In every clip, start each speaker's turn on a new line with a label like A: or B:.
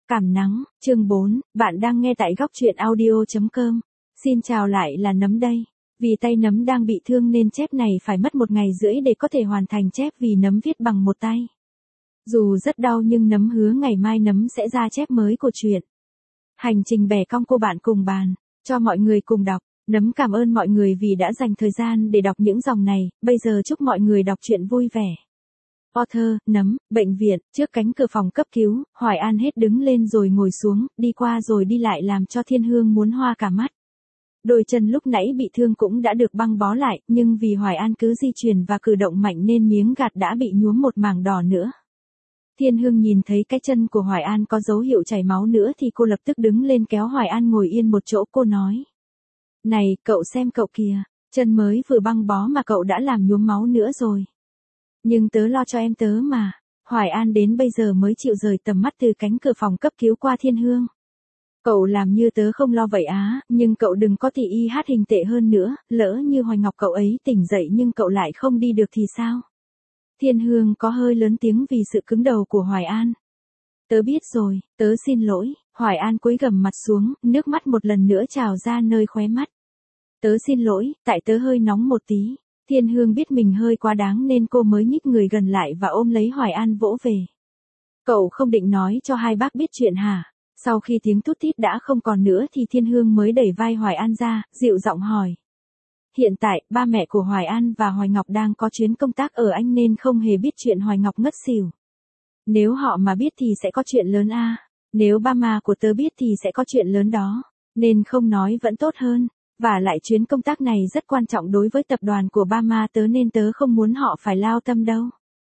A: Cảm nắng, chương 4, bạn đang nghe tại góc truyện audio.com. Xin chào lại là Nấm đây. Vì tay Nấm đang bị thương nên chép này phải mất 1 ngày rưỡi để có thể hoàn thành chép vì Nấm viết bằng một tay. Dù rất đau nhưng Nấm hứa ngày mai Nấm sẽ ra chép mới của truyện. Hành trình bẻ cong cô bạn cùng bàn, cho mọi người cùng đọc. Nấm cảm ơn mọi người vì đã dành thời gian để đọc những dòng này, bây giờ chúc mọi người đọc truyện vui vẻ. Author, Nấm, bệnh viện, trước cánh cửa phòng cấp cứu, Hoài An hết đứng lên rồi ngồi xuống, đi qua rồi đi lại làm cho Thiên Hương muốn hoa cả mắt. Đôi chân lúc nãy bị thương cũng đã được băng bó lại, nhưng vì Hoài An cứ di chuyển và cử động mạnh nên miếng gạt đã bị nhuốm một mảng đỏ nữa. Thiên Hương nhìn thấy cái chân của Hoài An có dấu hiệu chảy máu nữa thì cô lập tức đứng lên kéo Hoài An ngồi yên một chỗ, cô nói. Này, cậu xem cậu kìa, chân mới vừa băng bó mà cậu đã làm nhuốm máu nữa rồi. Nhưng tớ lo cho em tớ mà. Hoài An đến bây giờ mới chịu rời tầm mắt từ cánh cửa phòng cấp cứu qua Thiên Hương. Cậu làm như tớ không lo vậy á, nhưng cậu đừng có tỉ y hát hình tệ hơn nữa, lỡ như Hoài Ngọc cậu ấy tỉnh dậy nhưng cậu lại không đi được thì sao? Thiên Hương có hơi lớn tiếng vì sự cứng đầu của Hoài An. Tớ biết rồi, tớ xin lỗi. Hoài An cúi gằm mặt xuống, nước mắt một lần nữa trào ra nơi khóe mắt. Tớ xin lỗi, tại tớ hơi nóng một tí. Thiên Hương biết mình hơi quá đáng nên cô mới nhích người gần lại và ôm lấy Hoài An vỗ về. Cậu không định nói cho hai bác biết chuyện hả? Sau khi tiếng tút tít đã không còn nữa thì Thiên Hương mới đẩy vai Hoài An ra, dịu giọng hỏi. Hiện tại, ba mẹ của Hoài An và Hoài Ngọc đang có chuyến công tác ở Anh nên không hề biết chuyện Hoài Ngọc ngất xỉu. Nếu họ mà biết thì sẽ có chuyện lớn a. Nếu ba má của tớ biết thì sẽ có chuyện lớn đó. Nên không nói vẫn tốt hơn. Và lại chuyến công tác này rất quan trọng đối với tập đoàn của ba má tớ nên tớ không muốn họ phải lao tâm đâu.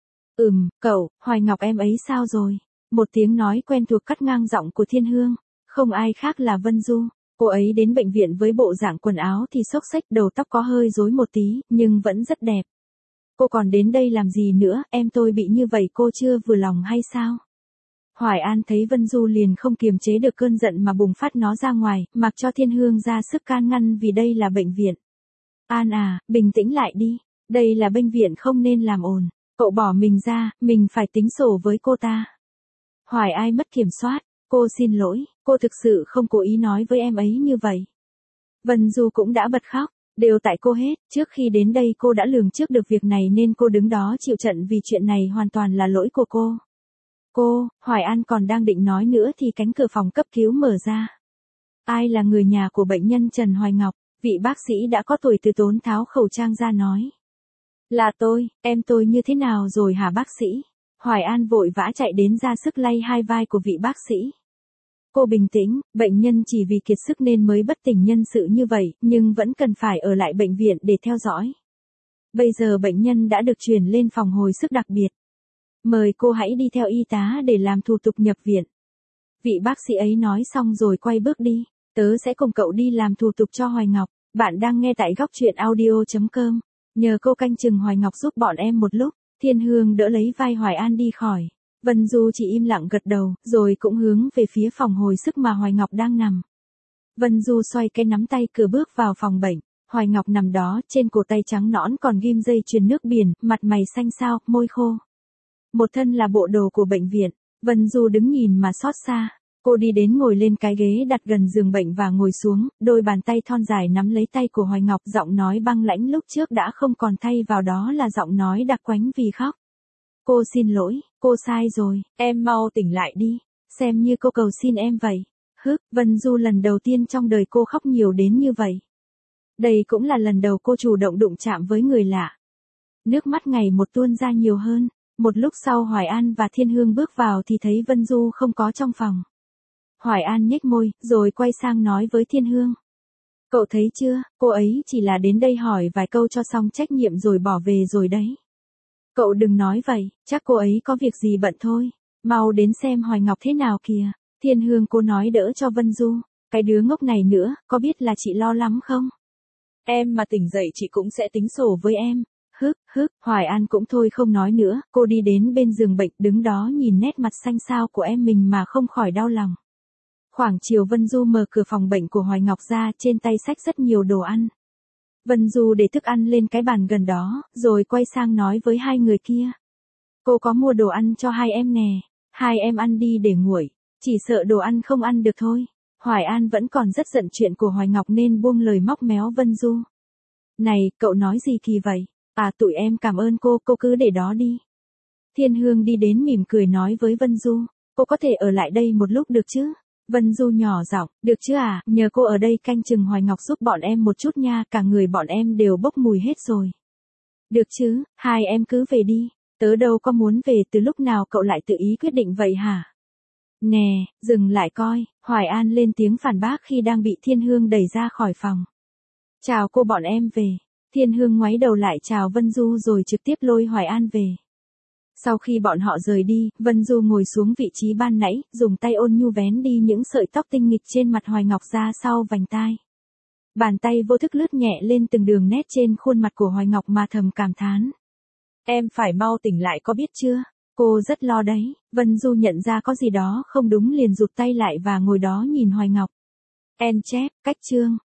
A: Cậu, Hoài Ngọc em ấy sao rồi? Một tiếng nói quen thuộc cắt ngang giọng của Thiên Hương. Không ai khác là Vân Du. Cô ấy đến bệnh viện với bộ dạng quần áo thì xốc xếch, đầu tóc có hơi rối một tí, nhưng vẫn rất đẹp. Cô còn đến đây làm gì nữa, em tôi bị như vậy cô chưa vừa lòng hay sao? Hoài An thấy Vân Du liền không kiềm chế được cơn giận mà bùng phát nó ra ngoài, mặc cho Thiên Hương ra sức can ngăn vì đây là bệnh viện. An à, bình tĩnh lại đi, đây là bệnh viện không nên làm ồn, cậu bỏ mình ra, mình phải tính sổ với cô ta. Hoài Ai mất kiểm soát, cô xin lỗi, cô thực sự không cố ý nói với em ấy như vậy. Vân Du cũng đã bật khóc, đều tại cô hết, trước khi đến đây cô đã lường trước được việc này nên cô đứng đó chịu trận vì chuyện này hoàn toàn là lỗi của cô. Hoài An còn đang định nói nữa thì cánh cửa phòng cấp cứu mở ra. Ai là người nhà của bệnh nhân Trần Hoài Ngọc? Vị bác sĩ đã có tuổi từ tốn tháo khẩu trang ra nói. Là tôi, em tôi như thế nào rồi hả bác sĩ? Hoài An vội vã chạy đến ra sức lay hai vai của vị bác sĩ. Cô bình tĩnh, bệnh nhân chỉ vì kiệt sức nên mới bất tỉnh nhân sự như vậy, nhưng vẫn cần phải ở lại bệnh viện để theo dõi. Bây giờ bệnh nhân đã được chuyển lên phòng hồi sức đặc biệt. Mời cô hãy đi theo y tá để làm thủ tục nhập viện. Vị bác sĩ ấy nói xong rồi quay bước đi. Tớ sẽ cùng cậu đi làm thủ tục cho Hoài Ngọc. Bạn đang nghe tại góc truyện audio.com. Nhờ cô canh chừng Hoài Ngọc giúp bọn em một lúc. Thiên Hương đỡ lấy vai Hoài An đi khỏi. Vân Du chỉ im lặng gật đầu, rồi cũng hướng về phía phòng hồi sức mà Hoài Ngọc đang nằm. Vân Du xoay cái nắm tay cửa bước vào phòng bệnh. Hoài Ngọc nằm đó, trên cổ tay trắng nõn còn ghim dây chuyền nước biển, mặt mày xanh xao, môi khô. Một thân là bộ đồ của bệnh viện. Vân Du đứng nhìn mà xót xa. Cô đi đến ngồi lên cái ghế đặt gần giường bệnh và ngồi xuống, đôi bàn tay thon dài nắm lấy tay của Hoài Ngọc, giọng nói băng lãnh lúc trước đã không còn, thay vào đó là giọng nói đặc quánh vì khóc. Cô xin lỗi, cô sai rồi, em mau tỉnh lại đi, xem như cô cầu xin em vậy. Vân Du lần đầu tiên trong đời cô khóc nhiều đến như vậy. Đây cũng là lần đầu cô chủ động đụng chạm với người lạ. Nước mắt ngày một tuôn ra nhiều hơn. Một lúc sau Hoài An và Thiên Hương bước vào thì thấy Vân Du không có trong phòng. Hoài An nhếch môi, rồi quay sang nói với Thiên Hương. Cậu thấy chưa, cô ấy chỉ là đến đây hỏi vài câu cho xong trách nhiệm rồi bỏ về rồi đấy. Cậu đừng nói vậy, chắc cô ấy có việc gì bận thôi. Mau đến xem Hoài Ngọc thế nào kìa. Thiên Hương cô nói đỡ cho Vân Du. Cái đứa ngốc này nữa, có biết là chị lo lắm không? Em mà tỉnh dậy chị cũng sẽ tính sổ với em. Hoài An cũng thôi không nói nữa, cô đi đến bên giường bệnh đứng đó nhìn nét mặt xanh xao của em mình mà không khỏi đau lòng. Khoảng chiều Vân Du mở cửa phòng bệnh của Hoài Ngọc ra, trên tay xách rất nhiều đồ ăn. Vân Du để thức ăn lên cái bàn gần đó, rồi quay sang nói với hai người kia. Cô có mua đồ ăn cho hai em nè, hai em ăn đi để nguội. Chỉ sợ đồ ăn không ăn được thôi. Hoài An vẫn còn rất giận chuyện của Hoài Ngọc nên buông lời móc méo Vân Du. Này, cậu nói gì kỳ vậy? À, tụi em cảm ơn cô cứ để đó đi. Thiên Hương đi đến mỉm cười nói với Vân Du, cô có thể ở lại đây một lúc được chứ? Vân Du nhỏ giọng, được chứ à, nhờ cô ở đây canh chừng Hoài Ngọc giúp bọn em một chút nha, cả người bọn em đều bốc mùi hết rồi. Được chứ, hai em cứ về đi, tớ đâu có muốn về, từ lúc nào cậu lại tự ý quyết định vậy hả? Nè, dừng lại coi, Hoài An lên tiếng phản bác khi đang bị Thiên Hương đẩy ra khỏi phòng. Chào cô, bọn em về. Thiên Hương ngoáy đầu lại chào Vân Du rồi trực tiếp lôi Hoài An về. Sau khi bọn họ rời đi, Vân Du ngồi xuống vị trí ban nãy, dùng tay ôn nhu vén đi những sợi tóc tinh nghịch trên mặt Hoài Ngọc ra sau vành tai. Bàn tay vô thức lướt nhẹ lên từng đường nét trên khuôn mặt của Hoài Ngọc mà thầm cảm thán. Em phải mau tỉnh lại có biết chưa? Cô rất lo đấy. Vân Du nhận ra có gì đó không đúng liền rụt tay lại và ngồi đó nhìn Hoài Ngọc. En chép, cách chương.